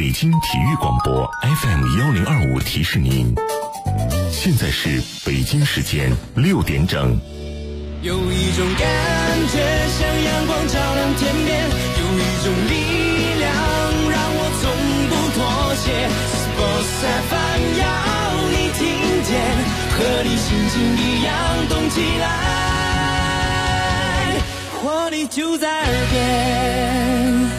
北京体育广播 FM1025提示您，现在是北京时间6点整。 有一种感觉像阳光照亮天边，有一种力量让我从不妥协。Sports FM 要你听见，和你心情一样动起来，活力就在耳边。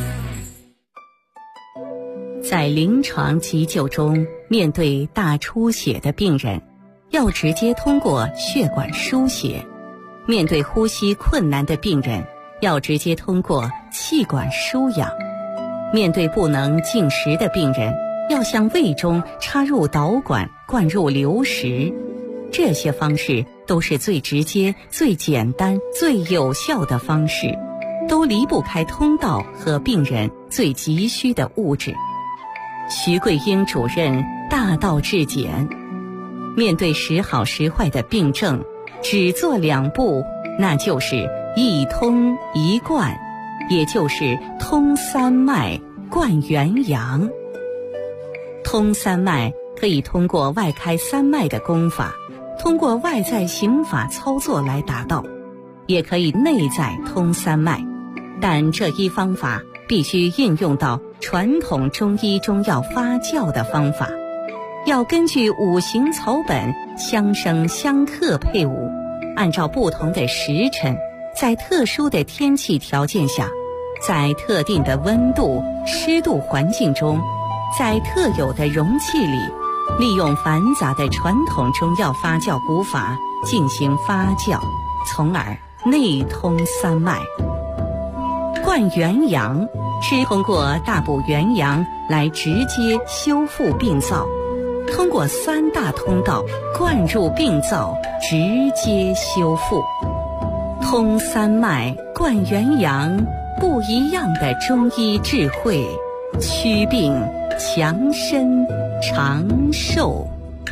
在临床急救中，面对大出血的病人，要直接通过血管输血；面对呼吸困难的病人，要直接通过气管输氧；面对不能进食的病人，要向胃中插入导管灌入流食。这些方式都是最直接、最简单、最有效的方式，都离不开通道和病人最急需的物质。徐桂英主任大道至简，面对时好时坏的病症，只做2步，那就是一通一灌，也就是通三脉灌元阳。通三脉可以通过外开三脉的功法，通过外在刑法操作来达到，也可以内在通三脉，但这一方法必须应用到传统中医中药发酵的方法，要根据五行草本相生相克配伍，按照不同的时辰，在特殊的天气条件下，在特定的温度、湿度环境中，在特有的容器里，利用繁杂的传统中药发酵古法进行发酵，从而内通三脉。灌元阳是通过大补元阳来直接修复病灶，通过3大通道灌入病灶，直接修复。通三脉灌元阳，不一样的中医智慧，祛病强身长寿。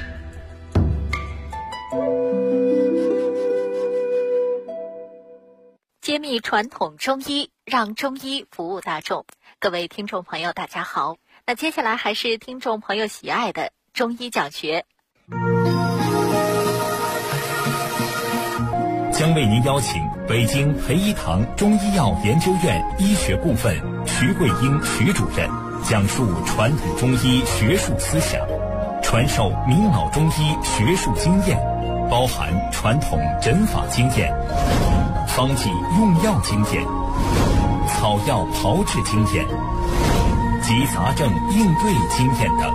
揭秘传统中医，让中医服务大众。各位听众朋友大家好，那接下来还是听众朋友喜爱的中医讲学， 将为您邀请北京培一堂中医药研究院医学部分徐桂英徐主任讲述传统中医学术思想，传授明老中医学术经验，包含传统诊法经验、方剂用药经验、草药炮制经验及杂症应对经验等。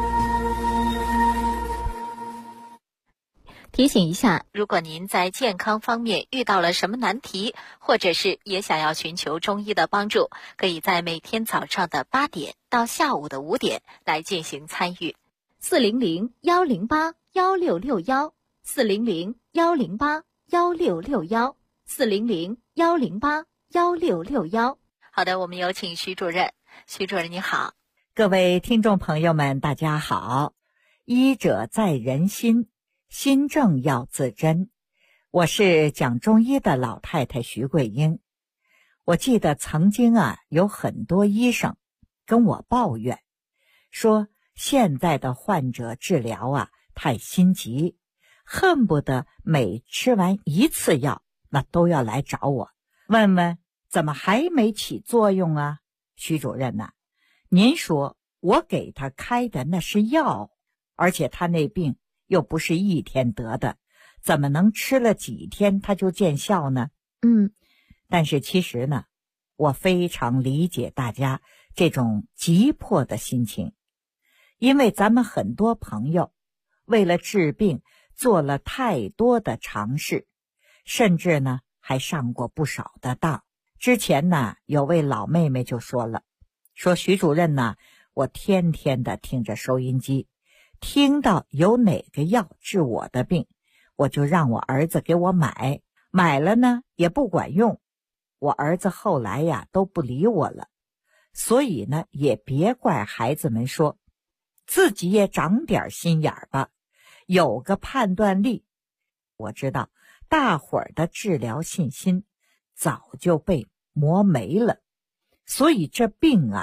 提醒一下，如果您在健康方面遇到了什么难题，或者是也想要寻求中医的帮助，可以在每天早上的8点到下午的5点来进行参与。400-108-1661，400-108-1661，400-108-1661。好的，我们有请徐主任。徐主任你好。 各位听众朋友们大家好。医者在人心，心正要自珍。我是讲中医的老太太徐桂英。我记得曾经有很多医生跟我抱怨，说现在的患者治疗太心急，恨不得每吃完1次药那都要来找我，问问怎么还没起作用啊？徐主任您说我给他开的那是药，而且他那病又不是1天得的，怎么能吃了几天他就见效呢？但是其实我非常理解大家这种急迫的心情，因为咱们很多朋友为了治病做了太多的尝试，甚至还上过不少的当。之前有位老妹妹就说了，说徐主任我天天的听着收音机，听到有哪个药治我的病，我就让我儿子给我买，买了也不管用。我儿子后来都不理我了，所以也别怪孩子们说，自己也长点心眼儿吧，有个判断力。我知道大伙儿的治疗信心早就被磨没了，所以这病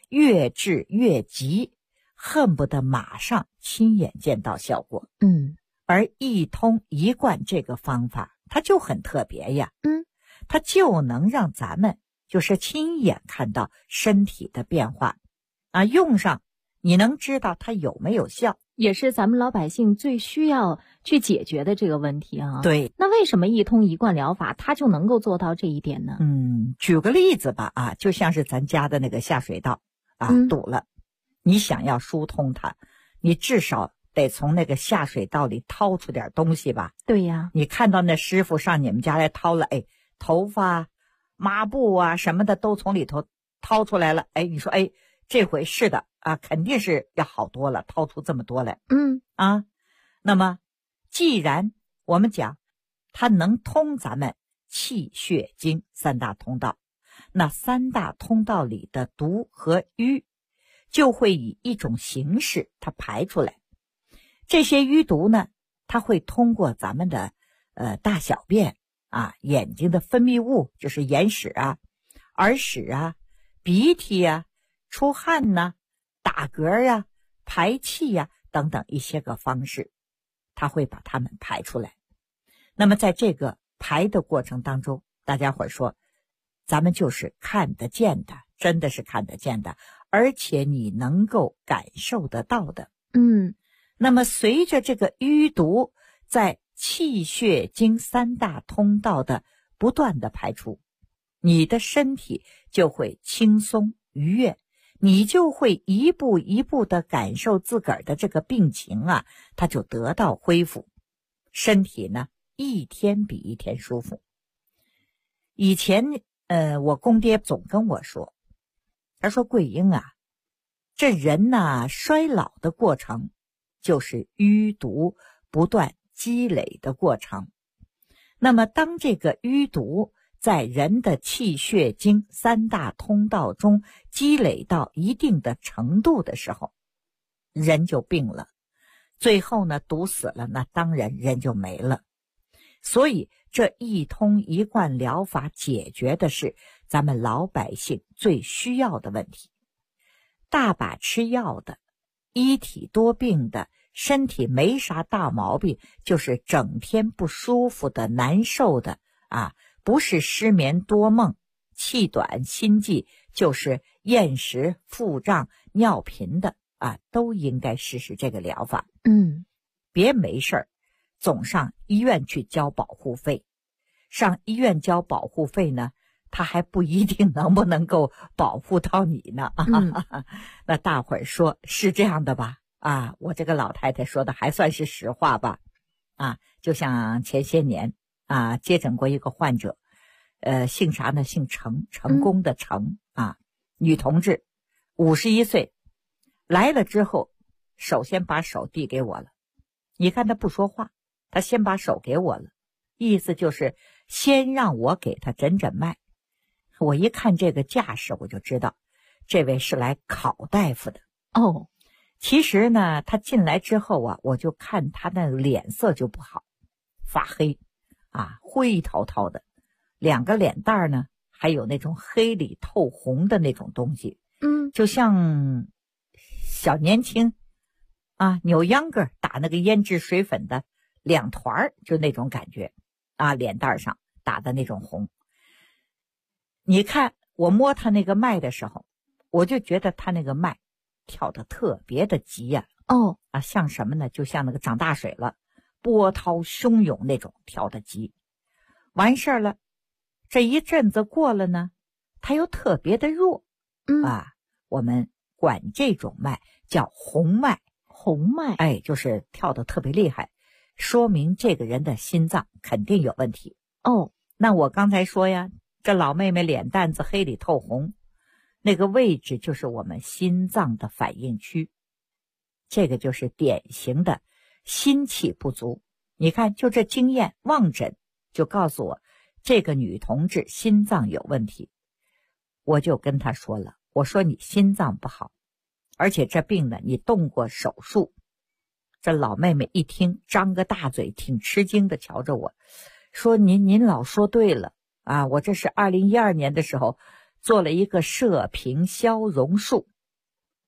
越治越急，恨不得马上亲眼见到效果。而一通一贯这个方法，它就很特别呀。它就能让咱们就是亲眼看到身体的变化啊，用上你能知道它有没有效， 也是咱们老百姓最需要去解决的这个问题啊。 对， 那为什么一通一贯疗法它就能够做到这一点呢？ 举个例子吧啊，就像是咱家的那个下水道啊，堵了，你想要疏通它，你至少得从那个下水道里掏出点东西吧。 对呀， 你看到那师傅上你们家来掏了，哎，头发、抹布啊什么的都从里头掏出来了，哎，你说哎，这回是的啊，肯定是要好多了，掏出这么多来。那么既然我们讲它能通咱们气血经三大通道，那三大通道里的毒和瘀就会以一种形式它排出来。这些淤毒呢，它会通过咱们的大小便啊，眼睛的分泌物就是眼屎啊、耳屎啊、鼻涕啊、出汗呐、打嗝呀、排气呀等等一些个方式，它会把它们排出来。那么在这个排的过程当中，大家伙说咱们就是看得见的，真的是看得见的，而且你能够感受得到的。那么随着这个淤毒在气血经三大通道的不断的排出，你的身体就会轻松愉悦，你就会一步一步的感受自个儿的这个病情啊，它就得到恢复，身体呢一天比一天舒服。以前我公爹总跟我说，他说桂英啊，这人呢衰老的过程就是淤毒不断积累的过程。那么当这个淤毒在人的气血经三大通道中积累到一定的程度的时候，人就病了，最后呢毒死了，那当然人就没了。所以这一通一贯疗法解决的是咱们老百姓最需要的问题。大把吃药的，一体多病的，身体没啥大毛病，就是整天不舒服的、难受的啊，不是失眠多梦、气短心悸，就是厌食、腹胀、尿频的啊，都应该试试这个疗法。别没事儿总上医院去交保护费，上医院交保护费呢，他还不一定能不能够保护到你呢。那大伙儿说是这样的吧？啊，我这个老太太说的还算是实话吧？啊，就像前些年啊，接诊过一个患者，姓啥呢？姓程，成功的成啊，女同志，51岁，来了之后，首先把手递给我了。你看她不说话，她先把手给我了，意思就是先让我给她诊诊脉。我一看这个架势，我就知道这位是来考大夫的。其实呢，他进来之后啊，我就看他那脸色就不好，发黑啊，灰涛涛的，两个脸蛋呢还有那种黑里透红的那种东西，就像小年轻啊扭秧歌打那个胭脂水粉的两团，就那种感觉啊，脸蛋上打的那种红。你看我摸他那个脉的时候，我就觉得他那个脉跳得特别的急呀。像什么呢？就像那个涨大水了，波涛汹涌那种跳得急。完事儿了，这一阵子过了呢，他又特别的弱。我们管这种脉叫红脉。 红脉， 哎，就是跳得特别厉害，说明这个人的心脏肯定有问题。那我刚才说呀，这老妹妹脸蛋子黑里透红，那个位置就是我们心脏的反应区，这个就是典型的心气不足。你看就这经验，望诊就告诉我这个女同志心脏有问题。我就跟她说了，我说你心脏不好，而且这病呢你动过手术。这老妹妹一听，张个大嘴，挺吃惊的瞧着我，说您老说对了啊，我这是2012年的时候做了一个射频消融术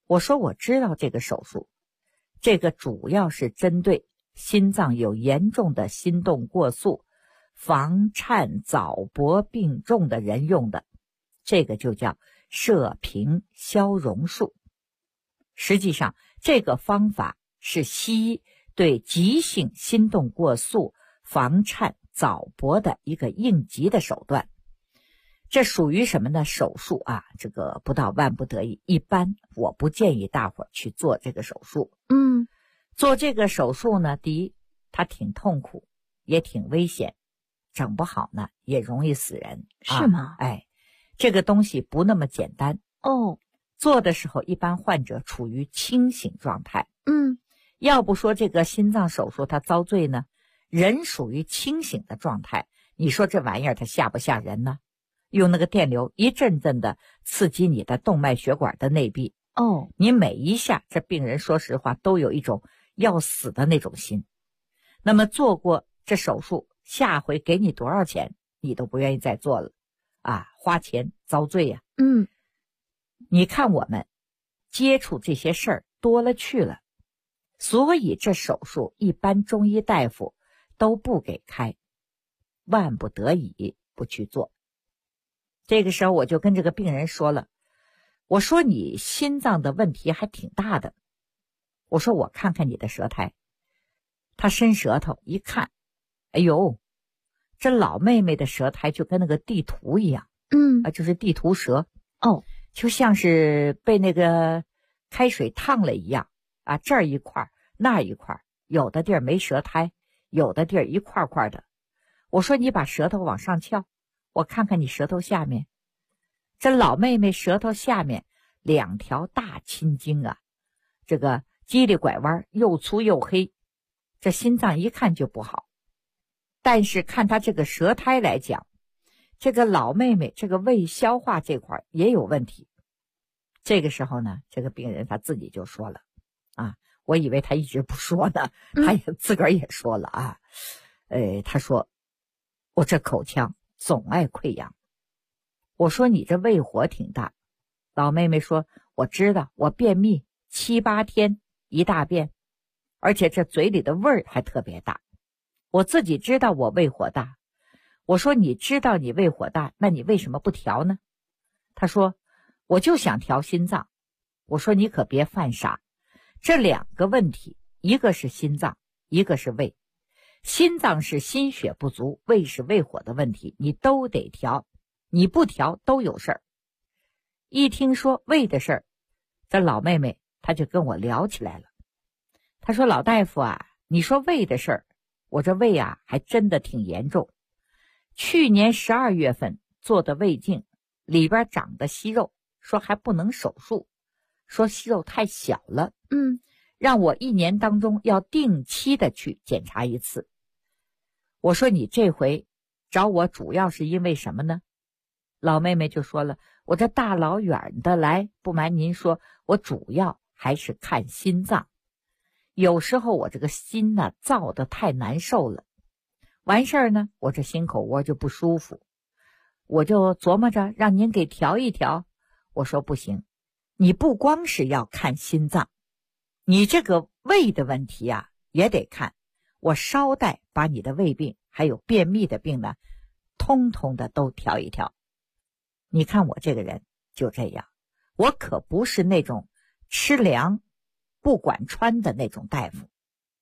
我说我知道这个手术，这个主要是针对心脏有严重的心动过速、房颤早搏病重的人用的，这个就叫射频消融术。实际上，这个方法是西医对急性心动过速、房颤早搏的一个应急的手段。这属于什么呢？手术啊，这个不到万不得已，一般我不建议大伙儿去做这个手术。做这个手术呢，第一，它挺痛苦，也挺危险，整不好呢也容易死人。 是吗？ 这个东西不那么简单。做的时候一般患者处于清醒状态。要不说这个心脏手术它遭罪呢，人属于清醒的状态，你说这玩意儿它吓不吓人呢？用那个电流一阵阵的刺激你的动脉血管的内壁。你每一下，这病人说实话都有一种要死的那种心。那么做过这手术，下回给你多少钱你都不愿意再做了啊，花钱遭罪呀。你看我们接触这些事儿多了去了，所以这手术一般中医大夫都不给开，万不得已不去做。这个时候我就跟这个病人说了，我说你心脏的问题还挺大的，我说我看看你的舌苔。他伸舌头一看，哎呦，这老妹妹的舌苔就跟那个地图一样。就是地图舌。就像是被那个开水烫了一样啊，这儿一块那一块，有的地儿没舌苔，有的地儿一块块的。我说你把舌头往上翘，我看看你舌头下面。这老妹妹舌头下面2条大青筋啊，这个叽里拐弯，又粗又黑，这心脏一看就不好。但是看她这个舌苔来讲，这个老妹妹这个胃消化这块也有问题。这个时候呢，这个病人他自己就说了啊，我以为他一直不说呢，他也自个儿也说了啊。他说我这口腔总爱溃疡。我说你这胃火挺大。老妹妹说我知道，我便秘7、8天一大便，而且这嘴里的味儿还特别大。我自己知道我胃火大。我说你知道你胃火大，那你为什么不调呢？他说我就想调心脏。我说你可别犯傻，这2个问题，一个是心脏，一个是胃。心脏是心血不足，胃是胃火的问题，你都得调，你不调都有事儿。一听说胃的事儿，这老妹妹她就跟我聊起来了。她说老大夫啊，你说胃的事儿，我这胃啊还真的挺严重。去年12月份做的胃镜，里边长的息肉，说还不能手术，说息肉太小了。让我1年当中要定期的去检查一次。我说你这回找我主要是因为什么呢？老妹妹就说了，我这大老远的来，不瞒您说，我主要还是看心脏。有时候我这个心呢燥得太难受了，完事儿呢，我这心口窝就不舒服，我就琢磨着让您给调一调。我说不行，你不光是要看心脏，你这个胃的问题啊也得看。我捎带把你的胃病还有便秘的病呢，通通的都调一调。你看我这个人就这样，我可不是那种吃凉不管穿的那种大夫。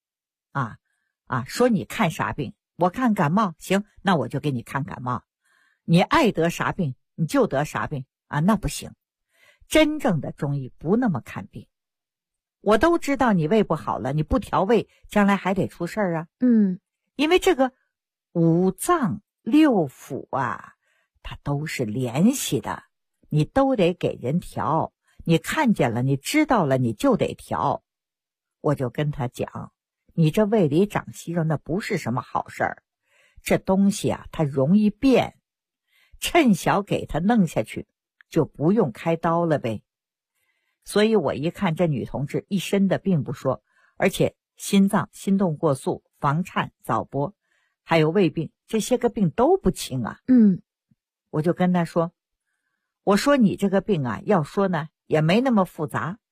说你看啥病，我看感冒，行，那我就给你看感冒。你爱得啥病你就得啥病啊，那不行。真正的中医不那么看病。我都知道你胃不好了，你不调胃，将来还得出事儿啊。因为这个5脏6腑啊，它都是联系的，你都得给人调。你看见了，你知道了，你就得调。我就跟他讲，你这胃里长息肉那不是什么好事儿，这东西啊它容易变，趁小给它弄下去，就不用开刀了呗。所以我一看这女同志一身的病不说，而且心脏心动过速、房颤早搏还有胃病，这些个病都不轻啊。我就跟她说，我说你这个病啊，要说呢也没那么复杂，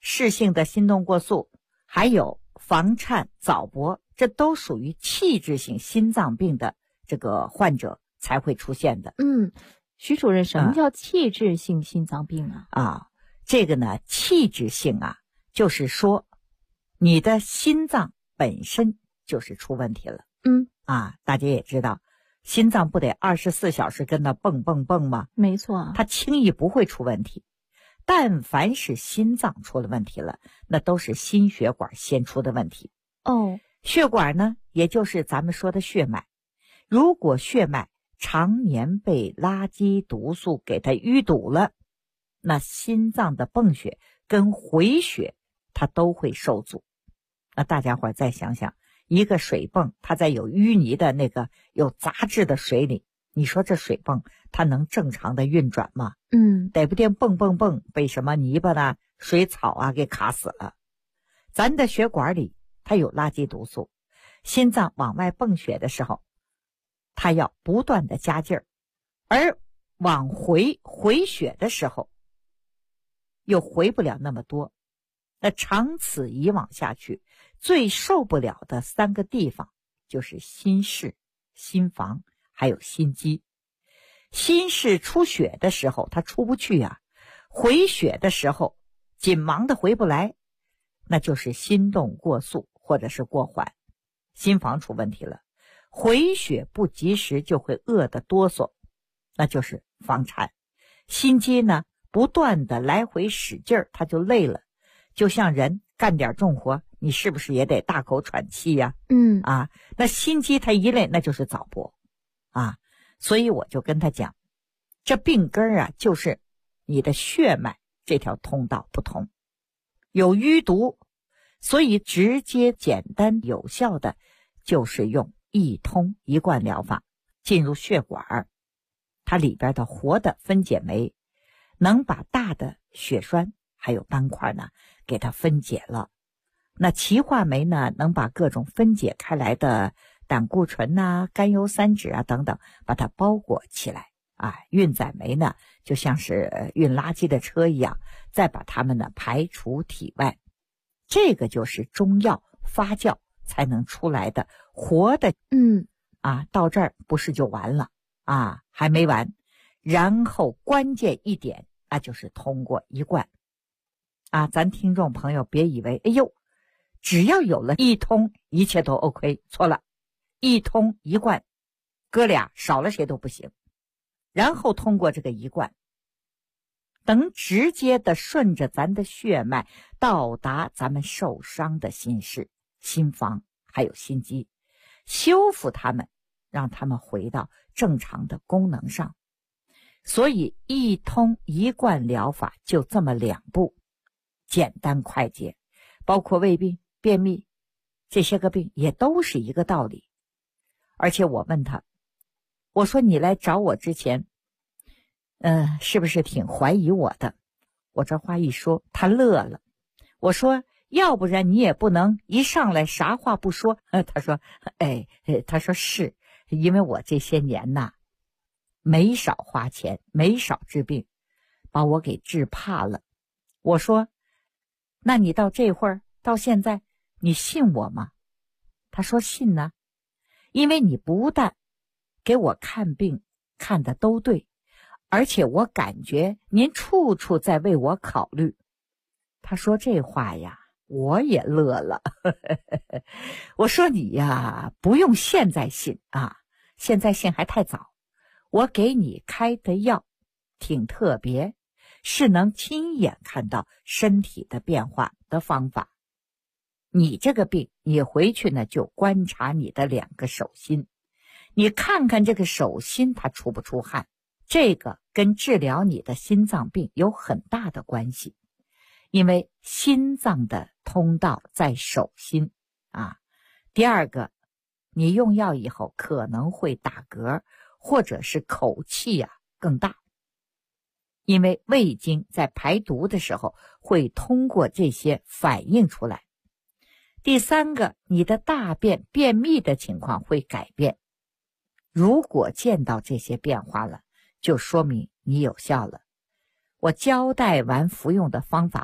适性的心动过速，还有房颤、早搏，这都属于器质性心脏病的这个患者才会出现的。 徐主任，什么叫器质性心脏病啊？ 这个呢，器质性就是说你的心脏本身就是出问题了。大家也知道，心脏不得24小时跟那蹦蹦蹦吗？ 没错， 它轻易不会出问题。但凡是心脏出了问题了，那都是心血管先出的问题。血管呢，也就是咱们说的血脉。如果血脉常年被垃圾毒素给它淤堵了，那心脏的泵血跟回血它都会受阻。那大家伙再想想，一个水泵它在有淤泥的那个有杂质的水里，你说这水泵它能正常的运转吗？得不定蹦蹦蹦被什么泥巴呢、水草给卡死了。咱的血管里它有垃圾毒素，心脏往外泵血的时候，它要不断的加劲儿，而往回血的时候又回不了那么多。那长此以往下去，最受不了的3个地方就是心室、心房还有心肌。心室出血的时候它出不去回血的时候紧忙的回不来，那就是心动过速或者是过缓。心房出问题了，回血不及时就会饿得哆嗦，那就是房颤。心肌呢，不断的来回使劲儿，它就累了。就像人干点重活，你是不是也得大口喘气呀？那心肌它一累，那就是早搏所以我就跟他讲，这病根就是你的血脉这条通道不通，有淤堵，所以直接简单有效的就是用一通一贯疗法进入血管，它里边的活的分解酶能把大的血栓还有斑块呢给它分解了，那歧化酶呢能把各种分解开来的胆固醇甘油三酯等等把它包裹起来运载酶呢就像是运垃圾的车一样，再把它们呢排除体外。这个就是中药发酵才能出来的活的。到这儿不是就完了还没完。然后关键一点就是通过一贯咱听众朋友别以为只要有了一通一切都 OK， 错了。一通一贯，哥俩少了谁都不行。然后通过这个一贯，能直接的顺着咱的血脉到达咱们受伤的心室、心房还有心肌，修复它们，让它们回到正常的功能上。所以一通一贯疗法就这么2步，简单快捷。包括胃病、便秘这些个病也都是一个道理。而且我问他，我说你来找我之前是不是挺怀疑我的？我这话一说他乐了。我说要不然你也不能一上来啥话不说。他说他说是因为我这些年没少花钱，没少治病，把我给治怕了。我说那你到这会儿到现在你信我吗？他说信呢，因为你不但给我看病看的都对，而且我感觉您处处在为我考虑。他说这话呀我也乐了。我说你呀不用现在信现在信还太早。我给你开的药挺特别，是能亲眼看到身体的变化的方法。你这个病你回去呢就观察你的2个手心，你看看这个手心它出不出汗，这个跟治疗你的心脏病有很大的关系。因为心脏的通道在手心第2个，你用药以后可能会打嗝，或者是口气更大，因为胃经在排毒的时候会通过这些反映出来。第3个，你的大便便秘的情况会改变。如果见到这些变化了，就说明你有效了。我交代完服用的方法，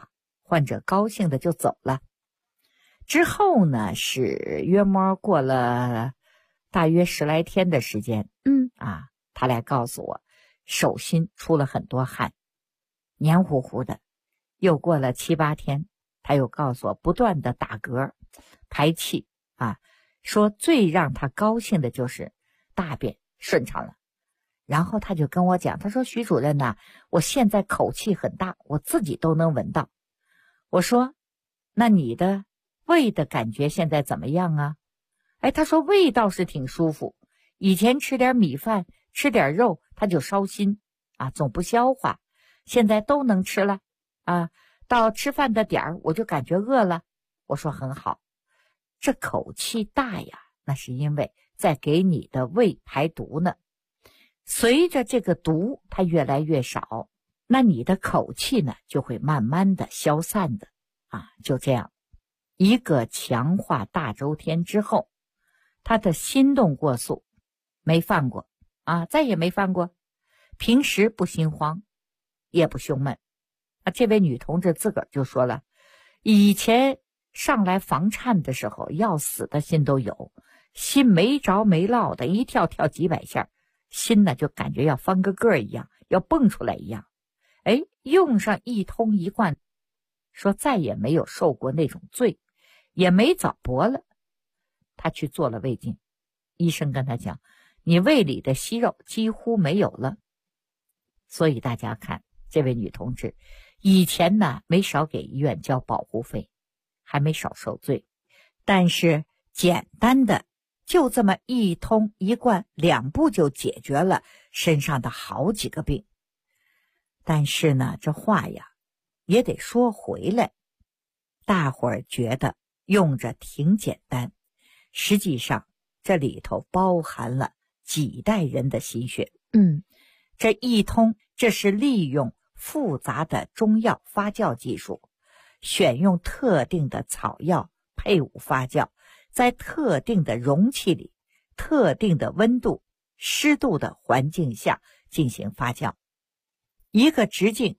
患者高兴的就走了。之后呢，是约摸过了大约10来天的时间，他来告诉我，手心出了很多汗，黏糊糊的。又过了7、8天，他又告诉我，不断的打嗝、排气说最让他高兴的就是大便顺畅了。然后他就跟我讲，他说徐主任呐，我现在口气很大，我自己都能闻到。我说那你的胃的感觉现在怎么样啊？他说胃倒是挺舒服，以前吃点米饭吃点肉他就烧心总不消化，现在都能吃了到吃饭的点儿我就感觉饿了。我说很好，这口气大呀，那是因为在给你的胃排毒呢。随着这个毒它越来越少，那你的口气呢就会慢慢的消散的就这样，一个强化大周天之后，他的心动过速没犯过再也没犯过，平时不心慌也不胸闷这位女同志自个儿就说了，以前上来房颤的时候要死的心都有，心没着没落的一跳跳几百下，心呢就感觉要翻个个一样，要蹦出来一样。用上一通一贯，说再也没有受过那种罪，也没早搏了。他去做了胃镜，医生跟他讲，你胃里的息肉几乎没有了。所以大家看，这位女同志以前呢没少给医院交保护费，还没少受罪，但是简单的就这么一通一贯2步就解决了身上的好几个病。但是呢，这话呀也得说回来，大伙儿觉得用着挺简单，实际上这里头包含了几代人的心血。这一通，这是利用复杂的中药发酵技术，选用特定的草药配伍发酵，在特定的容器里、特定的温度、湿度的环境下进行发酵。一个直径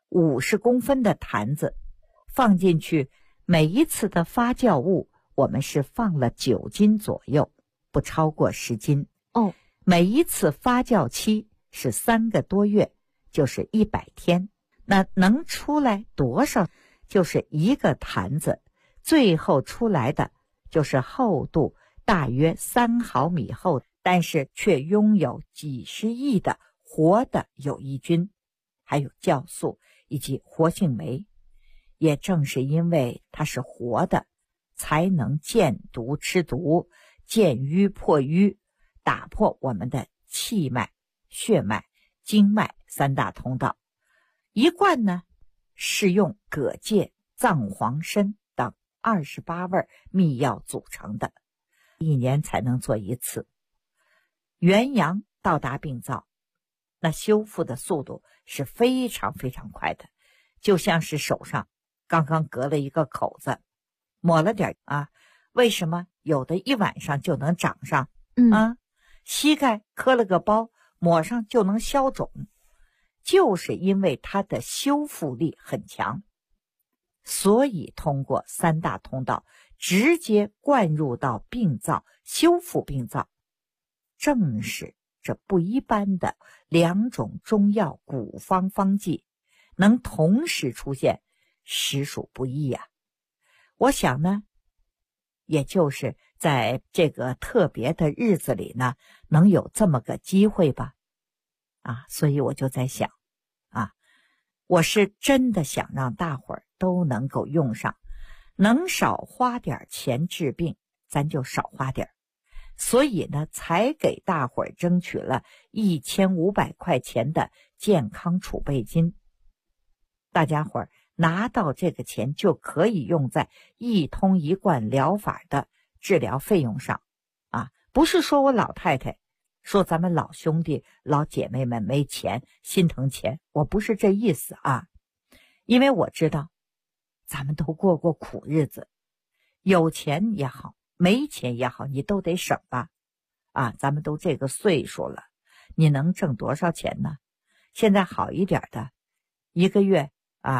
50公分的坛子放进去，每一次的发酵物我们是放了9斤左右，不超过10斤。每一次发酵期是3个多月，就是100天。那能出来多少？就是一个坛子，最后出来的就是厚度大约3毫米厚，但是却拥有几十亿的活的有益菌，还有酵素以及活性酶。也正是因为它是活的，才能见毒吃毒，见瘀破瘀，打破我们的气脉、血脉、经脉3大通道。一罐呢是用蛤蚧、藏黄参等28味秘药组成的，1年才能做1次。元阳到达病灶，那修复的速度是非常非常快的，就像是手上刚刚割了一个口子，抹了点为什么有的1晚上就能长上膝盖磕了个包，抹上就能消肿，就是因为它的修复力很强，所以通过3大通道直接灌入到病灶，修复病灶。正是这不一般的2种中药古方方剂能同时出现，实属不易我想呢，也就是在这个特别的日子里呢，能有这么个机会吧。所以我就在想我是真的想让大伙儿都能够用上，能少花点钱治病咱就少花点，所以呢才给大伙儿争取了1500块钱的健康储备金。大家伙儿拿到这个钱就可以用在一通一贯疗法的治疗费用上不是说我老太太，说咱们老兄弟老姐妹们没钱心疼钱，我不是这意思因为我知道咱们都过过苦日子，有钱也好没钱也好你都得省吧咱们都这个岁数了，你能挣多少钱呢？现在好一点的1个月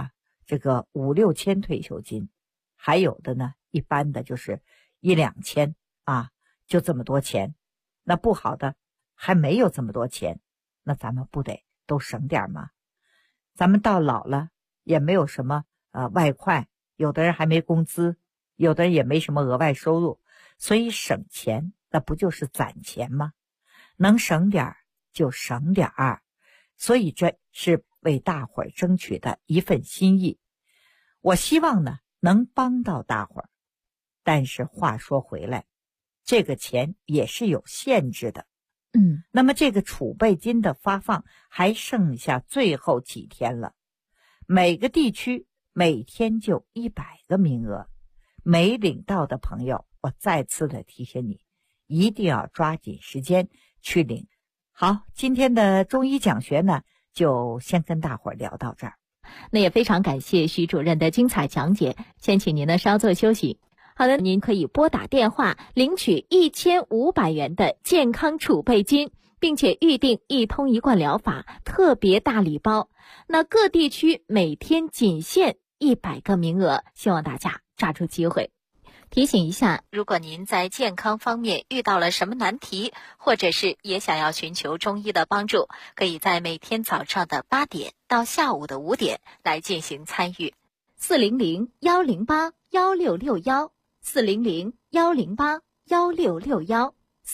这个5、6千退休金，还有的呢，一般的就是1、2千啊，就这么多钱。那不好的还没有这么多钱，那咱们不得都省点吗？咱们到老了也没有什么外快，有的人还没工资，有的人也没什么额外收入，所以省钱那不就是攒钱吗？能省点就省点儿，所以这是为大伙儿争取的一份心意。我希望呢能帮到大伙儿，但是话说回来，这个钱也是有限制的。那么这个储备金的发放还剩下最后几天了，每个地区每天就100个名额，没领到的朋友，我再次的提醒你，一定要抓紧时间去领。好，今天的中医讲学呢，就先跟大伙儿聊到这儿。 那也非常感谢徐主任的精彩讲解，先请您呢稍作休息。好的，您可以拨打电话领取1500元的健康储备金，并且预定一通一贯疗法特别大礼包。那各地区每天仅限100个名额，希望大家抓住机会。提醒一下， 如果您在健康方面遇到了什么难题，或者是也想要寻求中医的帮助，可以在每天早上的8点到下午的5点来进行参与。 400-108-1661 400-108-1661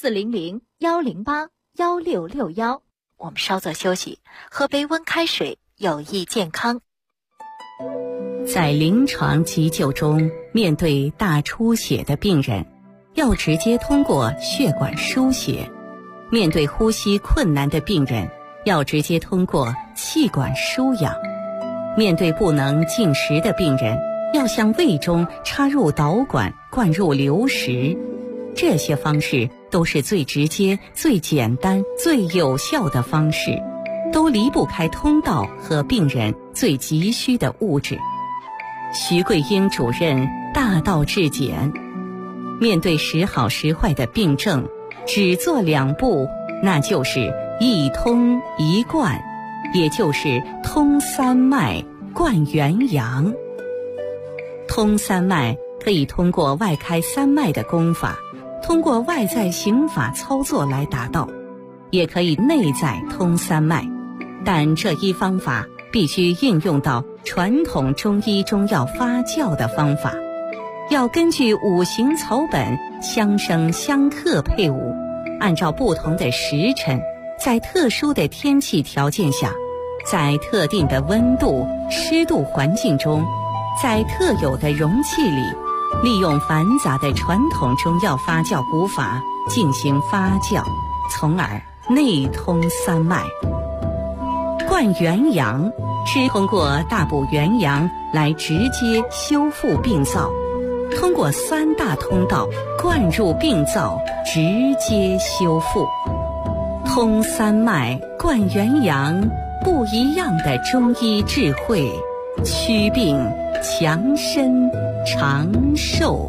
400-108-1661。 我们稍作休息，喝杯温开水，有益健康。 在临床急救中，面对大出血的病人，要直接通过血管输血；面对呼吸困难的病人，要直接通过气管输氧；面对不能进食的病人，要向胃中插入导管灌入流食。这些方式都是最直接、最简单、最有效的方式，都离不开通道和病人最急需的物质。徐桂英主任大道至简，面对时好时坏的病症，只做2步，那就是一通一贯，也就是通三脉贯元阳。通三脉可以通过外开三脉的功法，通过外在行法操作来达到，也可以内在通三脉，但这一方法必须应用到传统中医中药发酵的方法，要根据五行草本相生相克配伍，按照不同的时辰，在特殊的天气条件下，在特定的温度、湿度环境中，在特有的容器里，利用繁杂的传统中药发酵古法进行发酵，从而内通三脉。贯元阳是通过大补元阳来直接修复病灶，通过3大通道灌入病灶，直接修复。通三脉贯元阳，不一样的中医智慧，祛病强身长寿。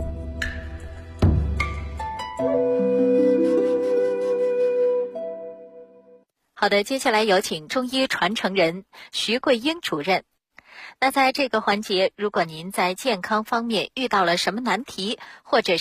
好的，接下来有请中医传承人徐桂英主任。那在这个环节，如果您在健康方面遇到了什么难题，或者